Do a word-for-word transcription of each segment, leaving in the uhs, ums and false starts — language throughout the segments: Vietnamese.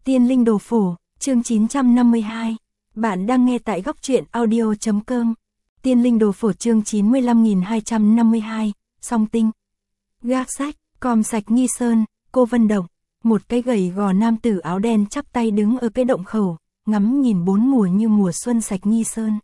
Tiên linh đồ phổ, chương chín trăm năm mươi hai. Bạn đang nghe tại góc truyện audio chấm com. Tiên linh đồ phổ chương chín mươi lăm nghìn hai trăm năm mươi hai, song tinh. Gác sách, com sạch Nghi Sơn, cô Vân Động. Một cái gầy gò nam tử áo đen chắp tay đứng ở cái động khẩu, ngắm nhìn bốn mùa như mùa xuân sạch Nghi Sơn.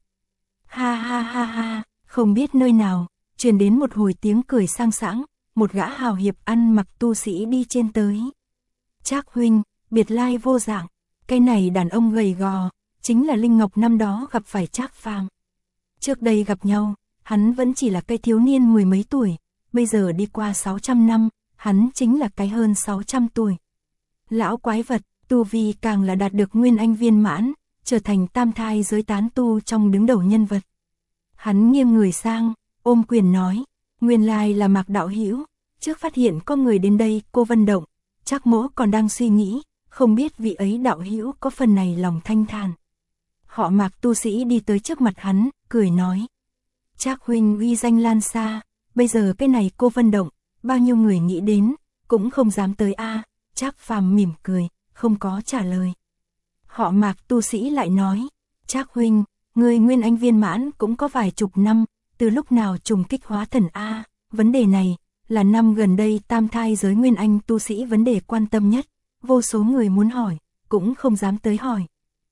Ha ha ha ha, không biết nơi nào, truyền đến một hồi tiếng cười sang sảng, một gã hào hiệp ăn mặc tu sĩ đi trên tới. Trác huynh, biệt lai vô dạng, cái này đàn ông gầy gò, chính là Linh Ngọc năm đó gặp phải Trác Phàm. Trước đây gặp nhau, hắn vẫn chỉ là cái thiếu niên mười mấy tuổi, bây giờ đi qua sáu trăm năm, hắn chính là cái hơn sáu trăm tuổi. Lão quái vật, tu vi càng là đạt được nguyên anh viên mãn, trở thành tam thai giới tán tu trong đứng đầu nhân vật. Hắn nghiêng người sang, ôm quyền nói, nguyên lai là Mạc đạo hữu, trước phát hiện có người đến đây, cô Vân Động, Trác mỗ còn đang suy nghĩ, không biết vị ấy đạo hữu có phần này lòng thanh thản. Họ Mạc tu sĩ đi tới trước mặt hắn, cười nói, Trác huynh uy danh lan xa, bây giờ cái này cô Vân Động, bao nhiêu người nghĩ đến, cũng không dám tới a. À. Trác Phàm mỉm cười, không có trả lời. Họ Mạc tu sĩ lại nói, Trác huynh, người nguyên anh viên mãn cũng có vài chục năm, từ lúc nào trùng kích hóa thần a? À. Vấn đề này là năm gần đây tam thai giới nguyên anh tu sĩ vấn đề quan tâm nhất, vô số người muốn hỏi, cũng không dám tới hỏi.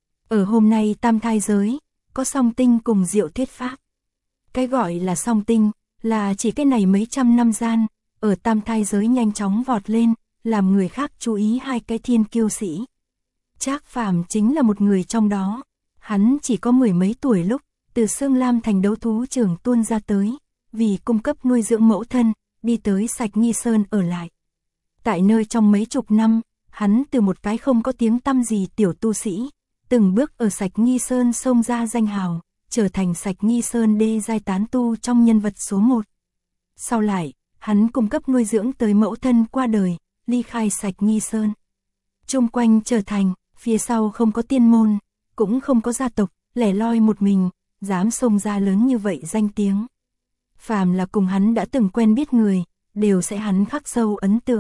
Ở hôm nay tam thai giới, có song tinh cùng diệu thuyết pháp. Cái gọi là song tinh, là chỉ cái này mấy trăm năm gian, ở tam thai giới nhanh chóng vọt lên, làm người khác chú ý hai cái thiên kiêu sĩ. Trác Phàm chính là một người trong đó, hắn chỉ có mười mấy tuổi lúc, từ Sương Lam thành đấu thú trường tuôn ra tới, vì cung cấp nuôi dưỡng mẫu thân, đi tới sạch Nghi Sơn ở lại. Tại nơi trong mấy chục năm, hắn từ một cái không có tiếng tăm gì tiểu tu sĩ, từng bước ở sạch Nghi Sơn xông ra danh hào, trở thành sạch Nghi Sơn đê giai tán tu trong nhân vật số một. Sau lại, hắn cung cấp nuôi dưỡng tới mẫu thân qua đời, ly khai sạch Nghi Sơn. Chung quanh trở thành, phía sau không có tiên môn, cũng không có gia tộc, lẻ loi một mình, dám xông ra lớn như vậy danh tiếng. Phàm là cùng hắn đã từng quen biết người, đều sẽ hắn khắc sâu ấn tượng.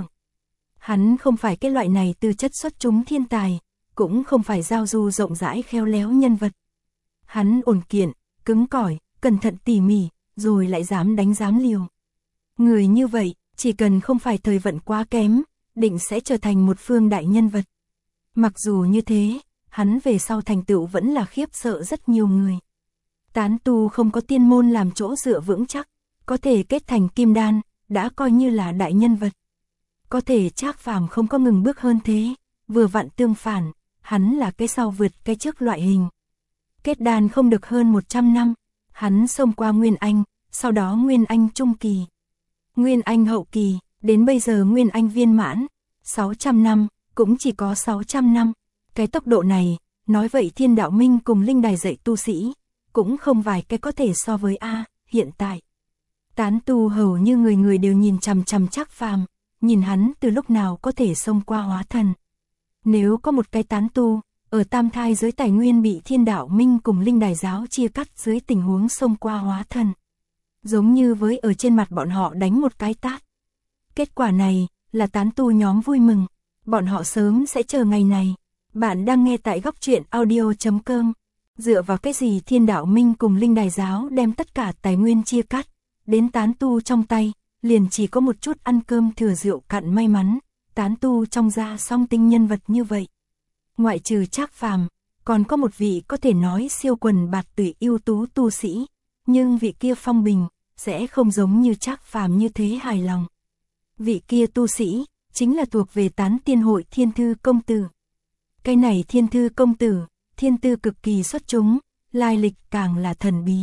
Hắn không phải cái loại này tư chất xuất chúng thiên tài, cũng không phải giao du rộng rãi khéo léo nhân vật. Hắn ổn kiện, cứng cỏi, cẩn thận tỉ mỉ, rồi lại dám đánh dám liều. Người như vậy, chỉ cần không phải thời vận quá kém, định sẽ trở thành một phương đại nhân vật. Mặc dù như thế, hắn về sau thành tựu vẫn là khiếp sợ rất nhiều người. Tán tu không có tiên môn làm chỗ dựa vững chắc, có thể kết thành kim đan, đã coi như là đại nhân vật. Có thể Trác Phàm không có ngừng bước hơn thế, vừa vặn tương phản, hắn là cái sau vượt cái trước loại hình. Kết đan không được hơn một trăm năm, hắn xông qua Nguyên Anh, sau đó Nguyên Anh trung kỳ, Nguyên Anh hậu kỳ, đến bây giờ Nguyên Anh viên mãn, sáu trăm năm, cũng chỉ có sáu trăm năm. Cái tốc độ này, nói vậy Thiên Đạo Minh cùng Linh Đài dạy tu sĩ, cũng không vài cái có thể so với A, hiện tại. Tán tu hầu như người người đều nhìn chằm chằm Trác Phàm, nhìn hắn từ lúc nào có thể xông qua hóa thần. Nếu có một cái tán tu, ở tam thai giới tài nguyên bị Thiên Đạo Minh cùng Linh Đài giáo chia cắt dưới tình huống xông qua hóa thần. Giống như với ở trên mặt bọn họ đánh một cái tát. Kết quả này, là tán tu nhóm vui mừng, bọn họ sớm sẽ chờ ngày này. Bạn đang nghe tại góc truyện audio chấm com. Dựa vào cái gì Thiên Đạo Minh cùng Linh Đài giáo đem tất cả tài nguyên chia cắt, đến tán tu trong tay, liền chỉ có một chút ăn cơm thừa rượu cạn may mắn, tán tu trong gia song tinh nhân vật như vậy. Ngoại trừ Trác Phàm, còn có một vị có thể nói siêu quần bạt tụy ưu tú tu sĩ, nhưng vị kia phong bình, sẽ không giống như Trác Phàm như thế hài lòng. Vị kia tu sĩ, chính là thuộc về tán tiên hội Thiên Thư Công Tử. Cái này Thiên Thư Công Tử, thiên tư cực kỳ xuất chúng, lai lịch càng là thần bí.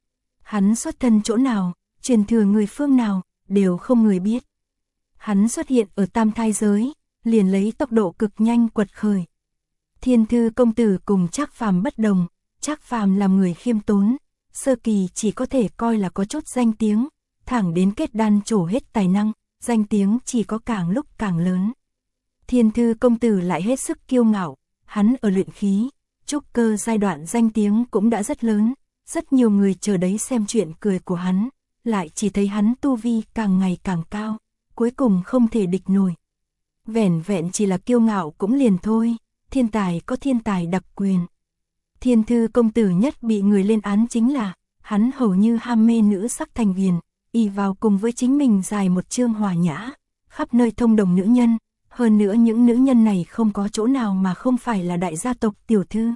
Hắn xuất thân chỗ nào, truyền thừa người phương nào, đều không người biết. Hắn xuất hiện ở tam thai giới, liền lấy tốc độ cực nhanh quật khởi. Thiên Thư Công Tử cùng Trác Phàm bất đồng, Trác Phàm làm người khiêm tốn, sơ kỳ chỉ có thể coi là có chút danh tiếng, thẳng đến kết đan trổ hết tài năng, danh tiếng chỉ có càng lúc càng lớn. Thiên Thư Công Tử lại hết sức kiêu ngạo, hắn ở luyện khí, trúc cơ giai đoạn danh tiếng cũng đã rất lớn, rất nhiều người chờ đấy xem chuyện cười của hắn, lại chỉ thấy hắn tu vi càng ngày càng cao, cuối cùng không thể địch nổi. Vẻn vẹn chỉ là kiêu ngạo cũng liền thôi, thiên tài có thiên tài đặc quyền. Thiên thư công tử nhất bị người lên án chính là, hắn hầu như ham mê nữ sắc thành viền, ỷ vào cùng với chính mình dài một chương hòa nhã, khắp nơi thông đồng nữ nhân, hơn nữa những nữ nhân này không có chỗ nào mà không phải là đại gia tộc tiểu thư.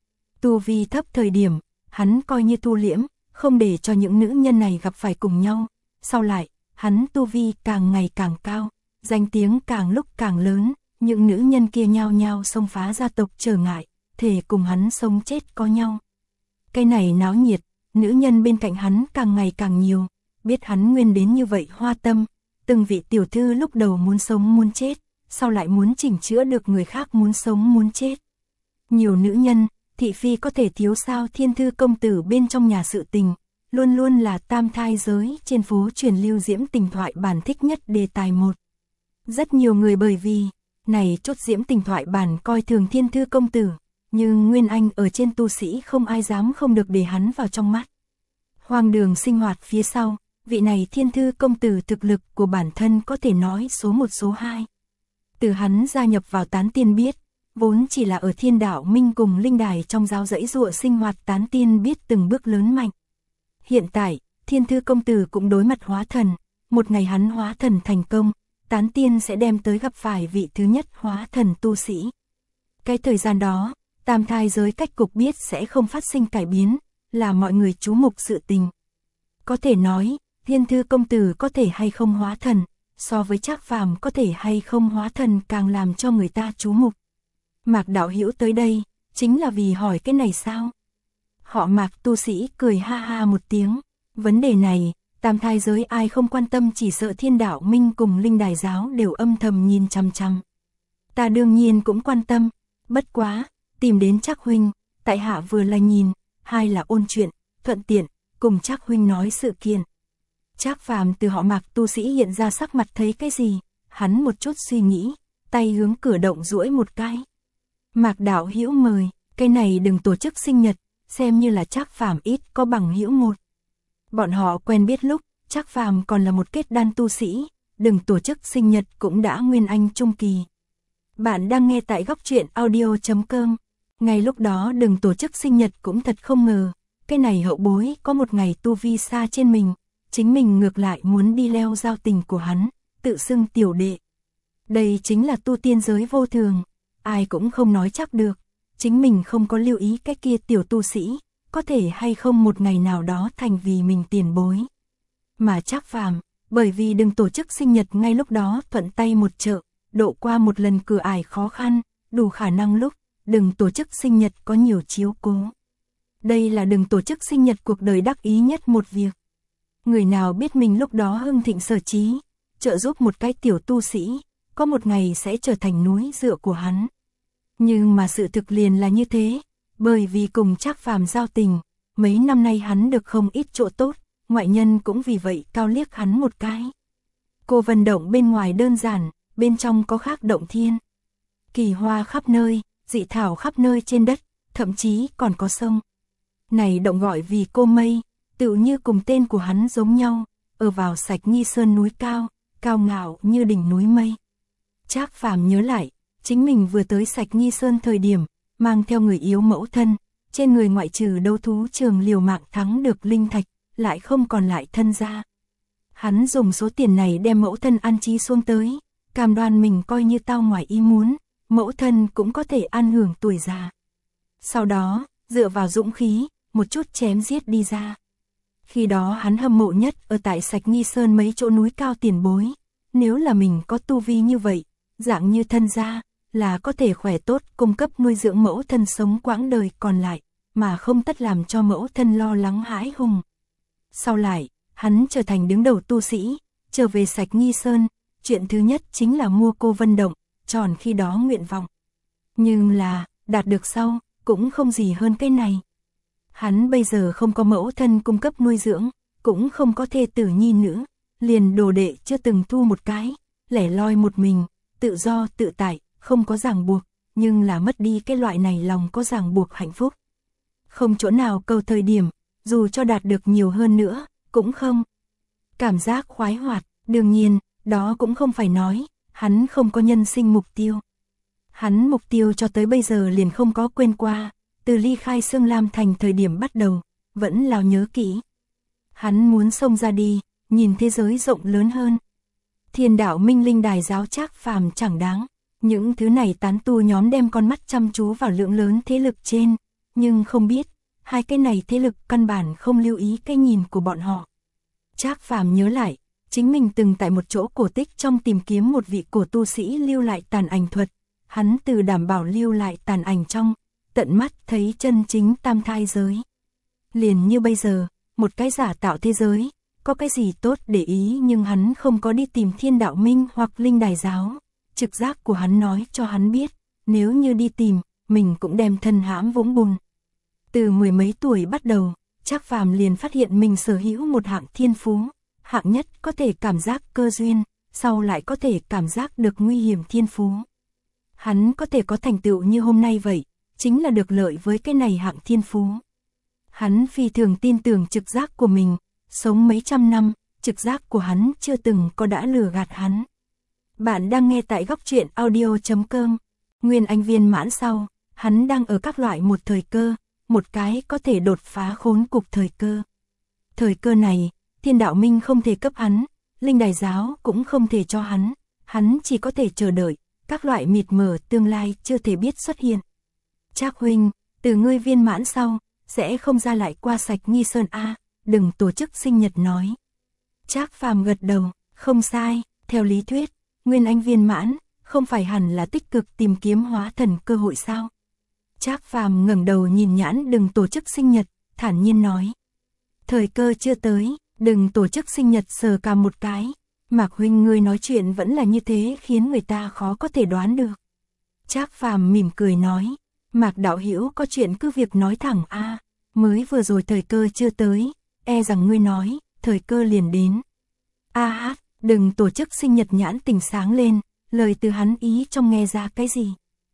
Tu vi thấp thời điểm, hắn coi như tu liễm, không để cho những nữ nhân này gặp phải cùng nhau, sau lại, hắn tu vi càng ngày càng cao, danh tiếng càng lúc càng lớn, những nữ nhân kia nhao nhao xông phá gia tộc trở ngại, thể cùng hắn sống chết có nhau. Cái này náo nhiệt, nữ nhân bên cạnh hắn càng ngày càng nhiều, biết hắn nguyên đến như vậy hoa tâm, từng vị tiểu thư lúc đầu muốn sống muốn chết, sau lại muốn chỉnh chữa được người khác muốn sống muốn chết. Nhiều nữ nhân, thị phi có thể thiếu sao thiên thư công tử bên trong nhà sự tình, luôn luôn là tam thai giới trên phố truyền lưu diễm tình thoại bản thích nhất đề tài một. Rất nhiều người bởi vì này chốt diễm tình thoại bản coi thường thiên thư công tử, nhưng Nguyên Anh ở trên tu sĩ không ai dám không được để hắn vào trong mắt. Hoang đường sinh hoạt phía sau, vị này thiên thư công tử thực lực của bản thân có thể nói số một số hai. Từ hắn gia nhập vào tán tiên biết, vốn chỉ là ở thiên đạo minh cùng linh đài trong giáo dãy dụa sinh hoạt tán tiên biết từng bước lớn mạnh. Hiện tại, thiên thư công tử cũng đối mặt hóa thần, một ngày hắn hóa thần thành công, tán tiên sẽ đem tới gặp phải vị thứ nhất hóa thần tu sĩ. Cái thời gian đó, tam thai giới cách cục biết sẽ không phát sinh cải biến, là mọi người chú mục sự tình. Có thể nói, thiên thư công tử có thể hay không hóa thần, so với Trác Phàm có thể hay không hóa thần càng làm cho người ta chú mục. Mạc đạo hữu tới đây, chính là vì hỏi cái này sao? Họ Mạc tu sĩ cười ha ha một tiếng, vấn đề này, tam thai giới ai không quan tâm chỉ sợ thiên đạo minh cùng linh đài giáo đều âm thầm nhìn chăm chăm. Ta đương nhiên cũng quan tâm, bất quá, tìm đến Trác huynh, tại hạ vừa là nhìn, hai là ôn chuyện, thuận tiện, cùng Trác huynh nói sự kiện. Trác Phàm từ họ Mạc tu sĩ hiện ra sắc mặt thấy cái gì, hắn một chút suy nghĩ, tay hướng cửa động duỗi một cái. Mạc đạo hữu mời, cái này đừng tổ chức sinh nhật, xem như là Trác Phàm ít có bằng hữu một. Bọn họ quen biết lúc, Trác Phàm còn là một kết đan tu sĩ, đừng tổ chức sinh nhật cũng đã nguyên anh trung kỳ. Bạn đang nghe tại góc truyện audio chấm com. Ngay lúc đó đừng tổ chức sinh nhật cũng thật không ngờ, cái này hậu bối có một ngày tu vi xa trên mình, chính mình ngược lại muốn đi leo giao tình của hắn, tự xưng tiểu đệ. Đây chính là tu tiên giới vô thường, ai cũng không nói chắc được, chính mình không có lưu ý cái kia tiểu tu sĩ, có thể hay không một ngày nào đó thành vì mình tiền bối. Mà Trác Phàm, bởi vì đừng tổ chức sinh nhật ngay lúc đó thuận tay một trợ, độ qua một lần cửa ải khó khăn, đủ khả năng lúc đừng tổ chức sinh nhật có nhiều chiếu cố. Đây là đừng tổ chức sinh nhật cuộc đời đắc ý nhất một việc. Người nào biết mình lúc đó hưng thịnh sở trí, trợ giúp một cái tiểu tu sĩ, có một ngày sẽ trở thành núi dựa của hắn. Nhưng mà sự thực liền là như thế, bởi vì cùng Trác Phàm giao tình, mấy năm nay hắn được không ít chỗ tốt, ngoại nhân cũng vì vậy cao liếc hắn một cái. Cô Vân Động bên ngoài đơn giản, bên trong có khác động thiên. Kỳ hoa khắp nơi, dị thảo khắp nơi trên đất, thậm chí còn có sông. Này động gọi vì Cô Mây, tự như cùng tên của hắn giống nhau, ở vào Sạch Nghi Sơn núi cao, cao ngạo như đỉnh núi mây. Trác Phàm nhớ lại, chính mình vừa tới Sạch Nghi Sơn thời điểm, mang theo người yếu mẫu thân, trên người ngoại trừ đấu thú trường liều mạng thắng được linh thạch, lại không còn lại thân gia. Hắn dùng số tiền này đem mẫu thân an trí xuống tới, cam đoan mình coi như tao ngoài ý muốn, mẫu thân cũng có thể an hưởng tuổi già. Sau đó, dựa vào dũng khí, một chút chém giết đi ra. Khi đó hắn hâm mộ nhất ở tại Sạch Nghi Sơn mấy chỗ núi cao tiền bối, nếu là mình có tu vi như vậy, dạng như thân gia, là có thể khỏe tốt cung cấp nuôi dưỡng mẫu thân sống quãng đời còn lại, mà không tất làm cho mẫu thân lo lắng hãi hùng. Sau lại, hắn trở thành đứng đầu tu sĩ, trở về Sạch Nghi Sơn, chuyện thứ nhất chính là mua Cô Vân Động, tròn khi đó nguyện vọng. Nhưng là, đạt được sau, cũng không gì hơn cái này. Hắn bây giờ không có mẫu thân cung cấp nuôi dưỡng, cũng không có thê tử nhi nữ, liền đồ đệ chưa từng thu một cái, lẻ loi một mình, tự do tự tại, không có ràng buộc, nhưng là mất đi cái loại này lòng có ràng buộc hạnh phúc. Không chỗ nào cầu thời điểm, dù cho đạt được nhiều hơn nữa, cũng không. Cảm giác khoái hoạt, đương nhiên, đó cũng không phải nói, hắn không có nhân sinh mục tiêu. Hắn mục tiêu cho tới bây giờ liền không có quên qua, từ ly khai Sương Lam Thành thời điểm bắt đầu, vẫn là nhớ kỹ. Hắn muốn xông ra đi, nhìn thế giới rộng lớn hơn. Thiên đạo minh linh đài giáo Trác Phàm chẳng đáng, những thứ này tán tu nhóm đem con mắt chăm chú vào lượng lớn thế lực trên, nhưng không biết, hai cái này thế lực căn bản không lưu ý cái nhìn của bọn họ. Trác Phàm nhớ lại, chính mình từng tại một chỗ cổ tích trong tìm kiếm một vị cổ tu sĩ lưu lại tàn ảnh thuật, hắn từ đảm bảo lưu lại tàn ảnh trong, tận mắt thấy chân chính tam thai giới. Liền như bây giờ, một cái giả tạo thế giới, có cái gì tốt để ý nhưng hắn không có đi tìm thiên đạo minh hoặc linh đài giáo. Trực giác của hắn nói cho hắn biết, nếu như đi tìm, mình cũng đem thân hãm vũng bùn. Từ mười mấy tuổi bắt đầu, Trác Phàm liền phát hiện mình sở hữu một hạng thiên phú, hạng nhất có thể cảm giác cơ duyên, sau lại có thể cảm giác được nguy hiểm thiên phú. Hắn có thể có thành tựu như hôm nay vậy, chính là được lợi với cái này hạng thiên phú. Hắn phi thường tin tưởng trực giác của mình, sống mấy trăm năm, trực giác của hắn chưa từng có đã lừa gạt hắn. Bạn đang nghe tại góc truyện audio chấm com. Nguyên Anh viên mãn sau, hắn đang ở các loại một thời cơ, một cái có thể đột phá khốn cục thời cơ. Thời cơ này, thiên đạo minh không thể cấp hắn, linh đài giáo cũng không thể cho hắn, hắn chỉ có thể chờ đợi, các loại mịt mờ tương lai chưa thể biết xuất hiện. Trác huynh, từ ngươi viên mãn sau, sẽ không ra lại qua Sạch Nghi Sơn a, đừng tổ chức sinh nhật nói. Trác Phàm gật đầu, không sai, theo lý thuyết, Nguyên Anh viên mãn, không phải hẳn là tích cực tìm kiếm hóa thần cơ hội sao? Trác Phàm ngẩng đầu nhìn nhãn đừng tổ chức sinh nhật, thản nhiên nói. Thời cơ chưa tới, đừng tổ chức sinh nhật sờ cả một cái. Mạc huynh ngươi nói chuyện vẫn là như thế khiến người ta khó có thể đoán được. Trác Phàm mỉm cười nói, Mạc đạo hữu có chuyện cứ việc nói thẳng a, mới vừa rồi thời cơ chưa tới, e rằng ngươi nói, thời cơ liền đến. A hát, đừng tổ chức sinh nhật nhãn tình sáng lên, lời từ hắn ý trong nghe ra cái gì.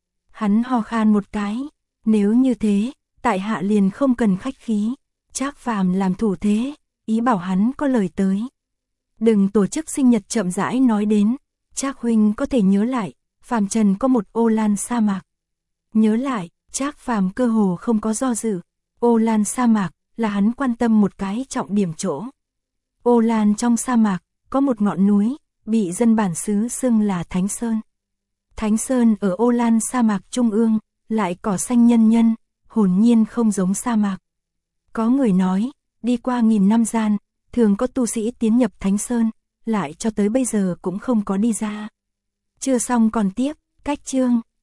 Hắn ho khan một cái, nếu như thế, tại hạ liền không cần khách khí. Trác Phàm làm thủ thế, ý bảo hắn có lời tới. Đừng tổ chức sinh nhật chậm rãi nói đến, Trác huynh có thể nhớ lại, phàm trần có một ô lan sa mạc. Nhớ lại, Trác Phàm cơ hồ không có do dự, ô lan sa mạc là hắn quan tâm một cái trọng điểm chỗ. Ô lan trong sa mạc, có một ngọn núi, bị dân bản xứ xưng là Thánh Sơn. Thánh Sơn ở ô lan sa mạc trung ương, lại cỏ xanh nhân nhân, hồn nhiên không giống sa mạc. Có người nói, đi qua nghìn năm gian, thường có tu sĩ tiến nhập Thánh Sơn, lại cho tới bây giờ cũng không có đi ra. Chưa xong còn tiếp, cách chương.